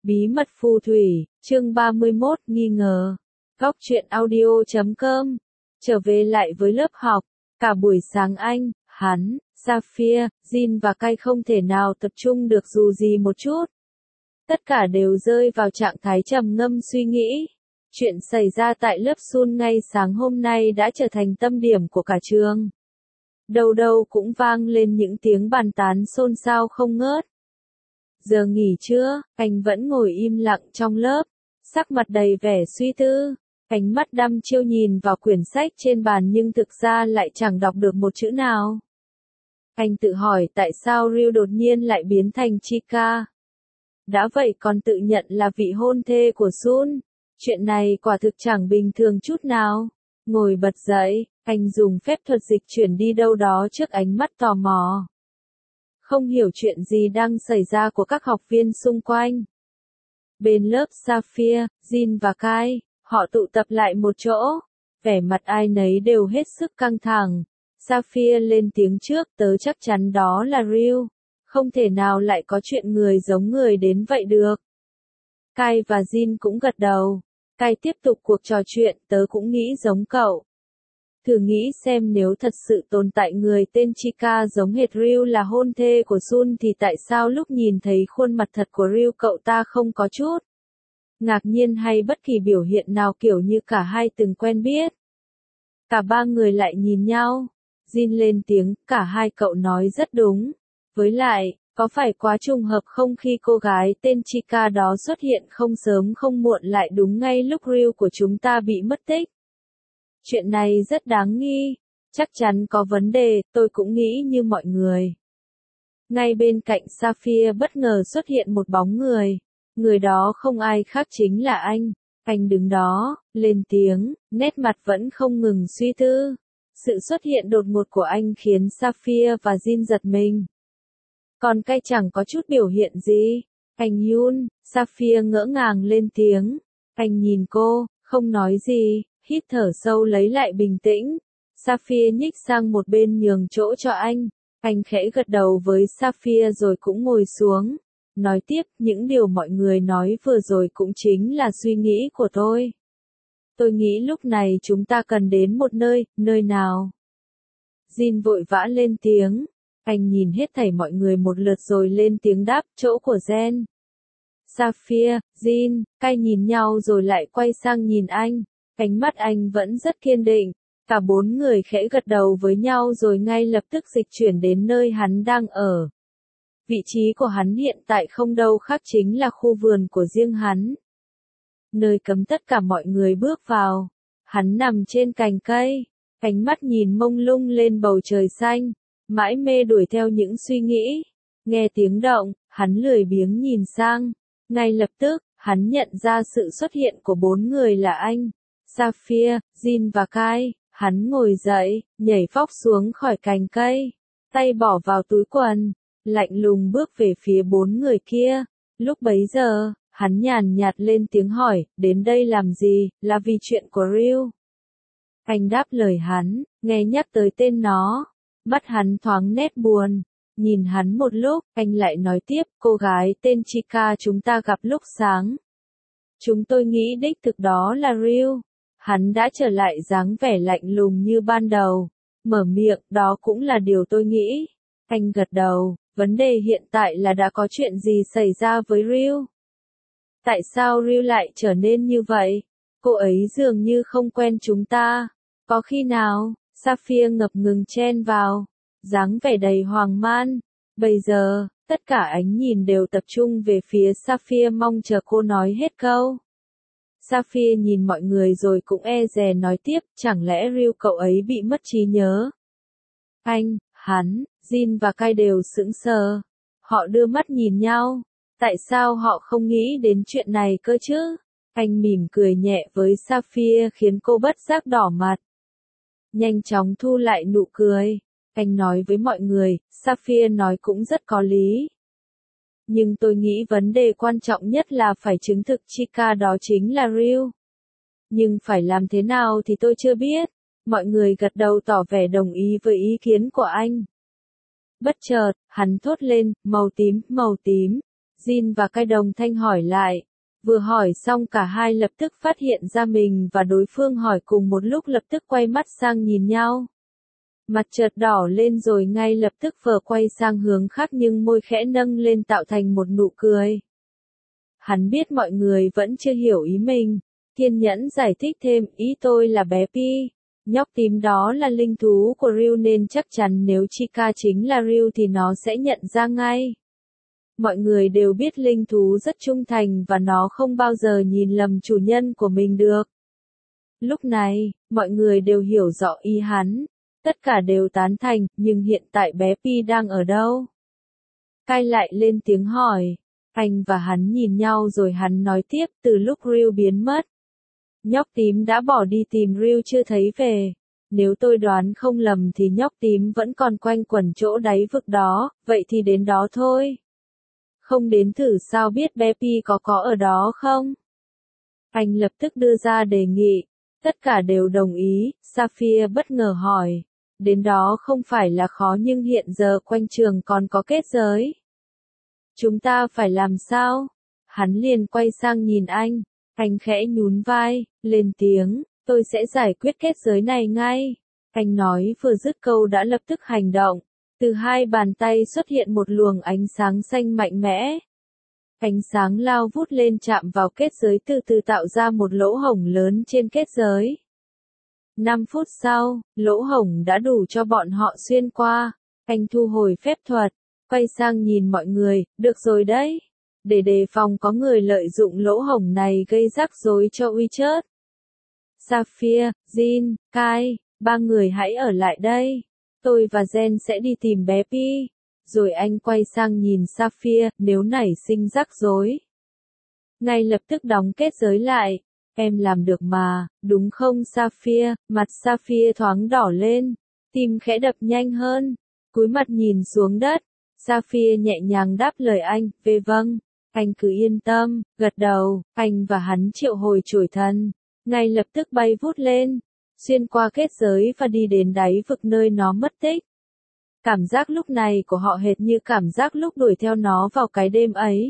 Bí mật phù thủy, chương 31, nghi ngờ. Góc truyện audio.com. Trở về lại với lớp học. Cả buổi sáng anh, hắn, Sapphire, Jin và Kai không thể nào tập trung được dù gì một chút. Tất cả đều rơi vào trạng thái trầm ngâm suy nghĩ. Chuyện xảy ra tại lớp Sun ngay sáng hôm nay đã trở thành tâm điểm của cả trường. Đâu đâu cũng vang lên những tiếng bàn tán xôn xao không ngớt. Giờ nghỉ trưa, anh vẫn ngồi im lặng trong lớp, sắc mặt đầy vẻ suy tư, ánh mắt đăm chiêu nhìn vào quyển sách trên bàn nhưng thực ra lại chẳng đọc được một chữ nào. Anh tự hỏi tại sao Ryu đột nhiên lại biến thành Chika. Đã vậy còn tự nhận là vị hôn thê của Sun. Chuyện này quả thực chẳng bình thường chút nào. Ngồi bật dậy, anh dùng phép thuật dịch chuyển đi đâu đó trước ánh mắt tò mò. Không hiểu chuyện gì đang xảy ra của các học viên xung quanh. Bên lớp Sapphire, Jin và Kai, họ tụ tập lại một chỗ. Vẻ mặt ai nấy đều hết sức căng thẳng. Sapphire lên tiếng trước, tớ chắc chắn đó là Ryu. Không thể nào lại có chuyện người giống người đến vậy được. Kai và Jin cũng gật đầu. Kai tiếp tục cuộc trò chuyện, tớ cũng nghĩ giống cậu. Thử nghĩ xem nếu thật sự tồn tại người tên Chika giống hệt Ryu là hôn thê của Sun thì tại sao lúc nhìn thấy khuôn mặt thật của Ryu cậu ta không có chút ngạc nhiên hay bất kỳ biểu hiện nào kiểu như cả hai từng quen biết. Cả ba người lại nhìn nhau. Jin lên tiếng, cả hai cậu nói rất đúng. Với lại, có phải quá trùng hợp không khi cô gái tên Chika đó xuất hiện không sớm không muộn lại đúng ngay lúc Ryu của chúng ta bị mất tích. Chuyện này rất đáng nghi, chắc chắn có vấn đề, tôi cũng nghĩ như mọi người. Ngay bên cạnh Sapphire bất ngờ xuất hiện một bóng người. Người đó không ai khác chính là anh. Anh đứng đó, lên tiếng, nét mặt vẫn không ngừng suy tư. Sự xuất hiện đột ngột của anh khiến Sapphire và Jin giật mình. Còn Kai chẳng có chút biểu hiện gì. Anh Yun, Sapphire ngỡ ngàng lên tiếng. Anh nhìn cô, không nói gì. Hít thở sâu lấy lại bình tĩnh. Sapphire nhích sang một bên nhường chỗ cho anh. Anh khẽ gật đầu với Sapphire rồi cũng ngồi xuống. Nói tiếp, những điều mọi người nói vừa rồi cũng chính là suy nghĩ của tôi. Tôi nghĩ lúc này chúng ta cần đến một nơi nào. Jin vội vã lên tiếng. Anh nhìn hết thảy mọi người một lượt rồi lên tiếng đáp, chỗ của Jen. Sapphire, Jin, Kai nhìn nhau rồi lại quay sang nhìn anh. Ánh mắt anh vẫn rất kiên định. Cả bốn người khẽ gật đầu với nhau rồi ngay lập tức dịch chuyển đến nơi hắn đang ở. Vị trí của hắn hiện tại không đâu khác chính là khu vườn của riêng hắn. Nơi cấm tất cả mọi người bước vào. Hắn nằm trên cành cây. Ánh mắt nhìn mông lung lên bầu trời xanh. Mãi mê đuổi theo những suy nghĩ. Nghe tiếng động, hắn lười biếng nhìn sang. Ngay lập tức, hắn nhận ra sự xuất hiện của bốn người là anh. Sapphire, Jin và Kai. Hắn ngồi dậy, nhảy phóc xuống khỏi cành cây. Tay bỏ vào túi quần. Lạnh lùng bước về phía bốn người kia. Lúc bấy giờ, hắn nhàn nhạt lên tiếng hỏi, đến đây làm gì, là vì chuyện của Ryu. Anh đáp lời hắn, nghe nhắc tới tên nó. Mắt hắn thoáng nét buồn. Nhìn hắn một lúc, anh lại nói tiếp, cô gái tên Chika chúng ta gặp lúc sáng. Chúng tôi nghĩ đích thực đó là Ryu. Hắn đã trở lại dáng vẻ lạnh lùng như ban đầu. Mở miệng, đó cũng là điều tôi nghĩ. Anh gật đầu, vấn đề hiện tại là đã có chuyện gì xảy ra với Ryu? Tại sao Ryu lại trở nên như vậy? Cô ấy dường như không quen chúng ta. Có khi nào? Sapphire ngập ngừng chen vào. Dáng vẻ đầy hoang man. Bây giờ, tất cả ánh nhìn đều tập trung về phía Sapphire mong chờ cô nói hết câu. Sapphire nhìn mọi người rồi cũng e dè nói tiếp, chẳng lẽ Ryu cậu ấy bị mất trí nhớ? Anh, hắn, Jin và Kai đều sững sờ. Họ đưa mắt nhìn nhau. Tại sao họ không nghĩ đến chuyện này cơ chứ? Anh mỉm cười nhẹ với Sapphire khiến cô bất giác đỏ mặt. Nhanh chóng thu lại nụ cười. Anh nói với mọi người, Sapphire nói cũng rất có lý. Nhưng tôi nghĩ vấn đề quan trọng nhất là phải chứng thực Chika đó chính là Ryu. Nhưng phải làm thế nào thì tôi chưa biết. Mọi người gật đầu tỏ vẻ đồng ý với ý kiến của anh. Bất chợt, hắn thốt lên, màu tím, Jin và Kai đồng thanh hỏi lại. Vừa hỏi xong cả hai lập tức phát hiện ra mình và đối phương hỏi cùng một lúc, lập tức quay mắt sang nhìn nhau. Mặt chợt đỏ lên rồi ngay lập tức vờ quay sang hướng khác nhưng môi khẽ nâng lên tạo thành một nụ cười. Hắn biết mọi người vẫn chưa hiểu ý mình, kiên nhẫn giải thích thêm, ý tôi là bé Pi. Nhóc tím đó là linh thú của Ryu nên chắc chắn nếu Chica chính là Ryu thì nó sẽ nhận ra ngay. Mọi người đều biết linh thú rất trung thành và nó không bao giờ nhìn lầm chủ nhân của mình được. Lúc này, mọi người đều hiểu rõ ý hắn. Tất cả đều tán thành, nhưng hiện tại bé Pi đang ở đâu? Kai lại lên tiếng hỏi. Anh và hắn nhìn nhau rồi hắn nói tiếp, từ lúc Ryu biến mất. Nhóc tím đã bỏ đi tìm Ryu chưa thấy về. Nếu tôi đoán không lầm thì nhóc tím vẫn còn quanh quẩn chỗ đáy vực đó, vậy thì đến đó thôi. Không đến thử sao biết bé Pi có ở đó không? Anh lập tức đưa ra đề nghị. Tất cả đều đồng ý, Sapphire bất ngờ hỏi. Đến đó không phải là khó nhưng hiện giờ quanh trường còn có kết giới. Chúng ta phải làm sao? Hắn liền quay sang nhìn anh khẽ nhún vai, lên tiếng, tôi sẽ giải quyết kết giới này ngay. Anh nói vừa dứt câu đã lập tức hành động. Từ hai bàn tay xuất hiện một luồng ánh sáng xanh mạnh mẽ. Ánh sáng lao vút lên chạm vào kết giới từ từ tạo ra một lỗ hổng lớn trên kết giới. 5 phút sau, lỗ hổng đã đủ cho bọn họ xuyên qua. Anh thu hồi phép thuật, quay sang nhìn mọi người, được rồi đấy. Để đề phòng có người lợi dụng lỗ hổng này gây rắc rối cho WeChat. Sapphire, Jin, Kai, ba người hãy ở lại đây. Tôi và Jen sẽ đi tìm bé Pi. Rồi anh quay sang nhìn Sapphire, nếu nảy sinh rắc rối. Ngay lập tức đóng kết giới lại. Em làm được mà, đúng không Sapphire? Mặt Sapphire thoáng đỏ lên, tim khẽ đập nhanh hơn, cúi mặt nhìn xuống đất. Sapphire nhẹ nhàng đáp lời anh, vâng, anh cứ yên tâm, gật đầu, anh và hắn triệu hồi chổi thần, ngay lập tức bay vút lên, xuyên qua kết giới và đi đến đáy vực nơi nó mất tích. Cảm giác lúc này của họ hệt như cảm giác lúc đuổi theo nó vào cái đêm ấy.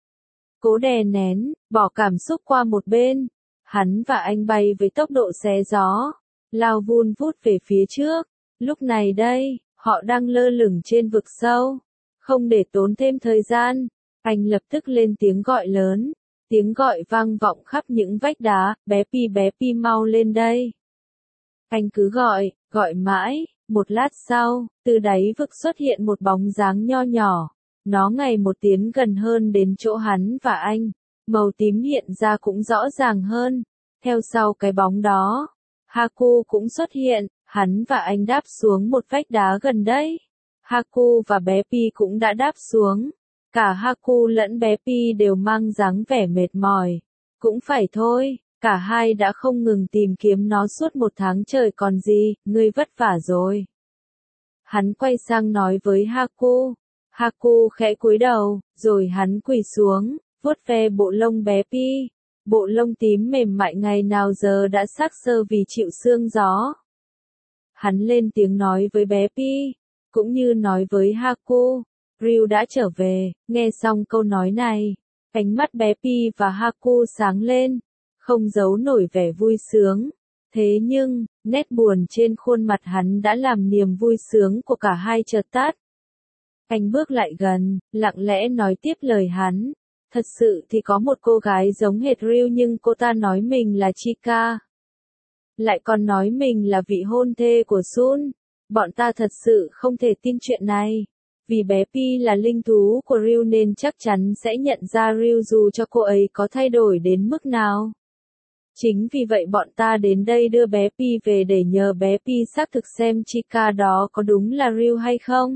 Cố đè nén, bỏ cảm xúc qua một bên. Hắn và anh bay với tốc độ xé gió, lao vun vút về phía trước. Lúc này đây, họ đang lơ lửng trên vực sâu. Không để tốn thêm thời gian, anh lập tức lên tiếng gọi lớn. Tiếng gọi vang vọng khắp những vách đá, bé Pi mau lên đây. Anh cứ gọi mãi, một lát sau, từ đáy vực xuất hiện một bóng dáng nho nhỏ. Nó ngày một tiến gần hơn đến chỗ hắn và anh. Màu tím hiện ra cũng rõ ràng hơn. Theo sau cái bóng đó, Haku cũng xuất hiện, hắn và anh đáp xuống một vách đá gần đấy. Haku và bé Pi cũng đã đáp xuống. Cả Haku lẫn bé Pi đều mang dáng vẻ mệt mỏi. Cũng phải thôi, cả hai đã không ngừng tìm kiếm nó suốt 1 tháng trời còn gì, ngươi vất vả rồi. Hắn quay sang nói với Haku. Haku khẽ cúi đầu, rồi hắn quỳ xuống, vuốt ve bộ lông bé Pi. Bộ lông tím mềm mại ngày nào giờ đã xác xơ vì chịu sương gió. Hắn lên tiếng nói với bé Pi, cũng như nói với Haku, Ryu đã trở về. Nghe xong câu nói này, ánh mắt bé Pi và Haku sáng lên, không giấu nổi vẻ vui sướng. Thế nhưng, nét buồn trên khuôn mặt hắn đã làm niềm vui sướng của cả hai chợt tắt. Anh bước lại gần, lặng lẽ nói tiếp lời hắn. Thật sự thì có một cô gái giống hệt Ryu nhưng cô ta nói mình là Chica. Lại còn nói mình là vị hôn thê của Sun. Bọn ta thật sự không thể tin chuyện này. Vì bé Pi là linh thú của Ryu nên chắc chắn sẽ nhận ra Ryu dù cho cô ấy có thay đổi đến mức nào. Chính vì vậy bọn ta đến đây đưa bé Pi về để nhờ bé Pi xác thực xem Chica đó có đúng là Ryu hay không.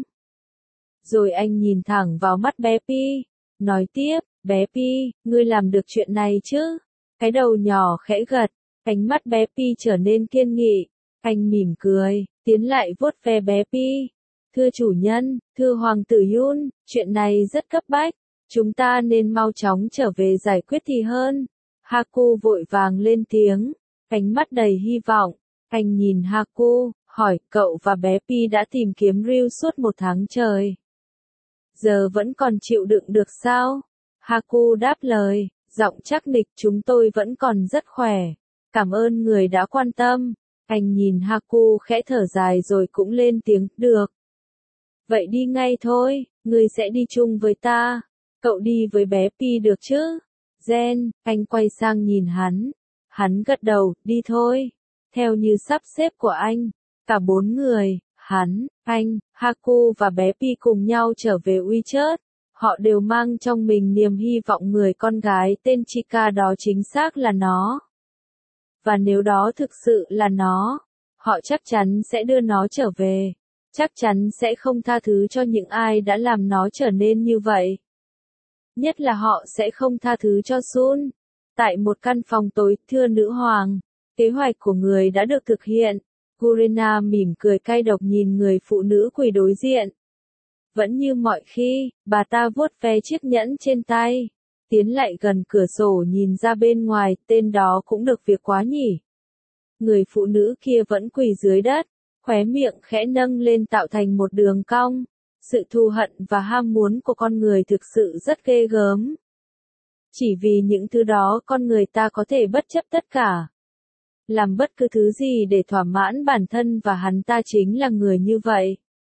Rồi anh nhìn thẳng vào mắt bé Pi, nói tiếp, bé Pi, ngươi làm được chuyện này chứ? Cái đầu nhỏ khẽ gật, ánh mắt bé Pi trở nên kiên nghị. Anh mỉm cười, tiến lại vuốt ve bé Pi. Thưa chủ nhân, thưa hoàng tử Yun, chuyện này rất cấp bách. Chúng ta nên mau chóng trở về giải quyết thì hơn. Haku vội vàng lên tiếng, ánh mắt đầy hy vọng. Anh nhìn Haku, hỏi, cậu và bé Pi đã tìm kiếm Ryu suốt 1 tháng trời. Giờ vẫn còn chịu đựng được sao? Haku đáp lời, giọng chắc nịch, chúng tôi vẫn còn rất khỏe. Cảm ơn người đã quan tâm. Anh nhìn Haku khẽ thở dài rồi cũng lên tiếng, được. Vậy đi ngay thôi, người sẽ đi chung với ta. Cậu đi với bé Pi được chứ? Gen, anh quay sang nhìn hắn. Hắn gật đầu, đi thôi. Theo như sắp xếp của anh, cả 4 người, hắn, anh, Haku và bé Pi cùng nhau trở về WeChat. Họ đều mang trong mình niềm hy vọng người con gái tên Chika đó chính xác là nó. Và nếu đó thực sự là nó, họ chắc chắn sẽ đưa nó trở về. Chắc chắn sẽ không tha thứ cho những ai đã làm nó trở nên như vậy. Nhất là họ sẽ không tha thứ cho Sun. Tại một căn phòng tối, thưa nữ hoàng, kế hoạch của người đã được thực hiện. Gurena mỉm cười cay độc nhìn người phụ nữ quỳ đối diện. Vẫn như mọi khi, bà ta vuốt ve chiếc nhẫn trên tay. Tiến lại gần cửa sổ nhìn ra bên ngoài, tên đó cũng được việc quá nhỉ. Người phụ nữ kia vẫn quỳ dưới đất, khóe miệng khẽ nâng lên tạo thành một đường cong. Sự thù hận và ham muốn của con người thực sự rất ghê gớm. Chỉ vì những thứ đó con người ta có thể bất chấp tất cả. Làm bất cứ thứ gì để thỏa mãn bản thân và hắn ta chính là người như vậy.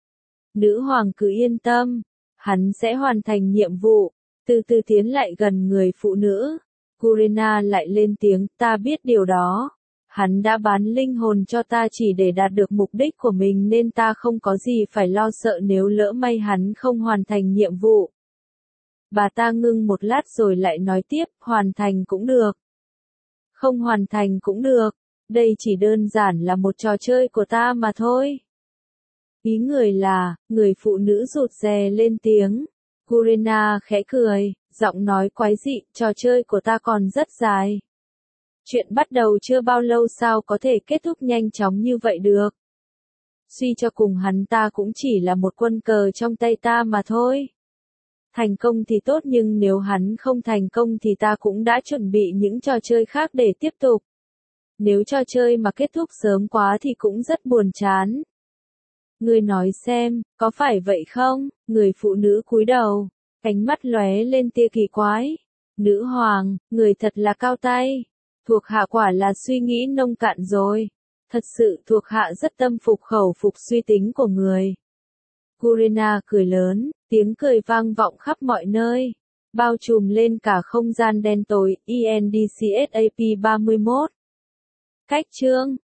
Nữ hoàng cứ yên tâm, hắn sẽ hoàn thành nhiệm vụ. Từ từ tiến lại gần người phụ nữ. Gurena lại lên tiếng, ta biết điều đó. Hắn đã bán linh hồn cho ta chỉ để đạt được mục đích của mình nên ta không có gì phải lo sợ nếu lỡ may hắn không hoàn thành nhiệm vụ. Bà ta ngưng một lát rồi lại nói tiếp, hoàn thành cũng được. Không hoàn thành cũng được. Đây chỉ đơn giản là một trò chơi của ta mà thôi. Ý người là, người phụ nữ rụt rè lên tiếng. Gurena khẽ cười, giọng nói quái dị, trò chơi của ta còn rất dài. Chuyện bắt đầu chưa bao lâu sao có thể kết thúc nhanh chóng như vậy được. Suy cho cùng hắn ta cũng chỉ là một quân cờ trong tay ta mà thôi. Thành công thì tốt nhưng nếu hắn không thành công thì ta cũng đã chuẩn bị những trò chơi khác để tiếp tục. Nếu trò chơi mà kết thúc sớm quá thì cũng rất buồn chán. Ngươi nói xem, có phải vậy không? Người phụ nữ cúi đầu, ánh mắt lóe lên tia kỳ quái. Nữ hoàng, người thật là cao tay. Thuộc hạ quả là suy nghĩ nông cạn rồi. Thật sự thuộc hạ rất tâm phục khẩu phục suy tính của người. Gurena cười lớn, tiếng cười vang vọng khắp mọi nơi. Bao trùm lên cả không gian đen tối, ENDCSAP 31. Cách chương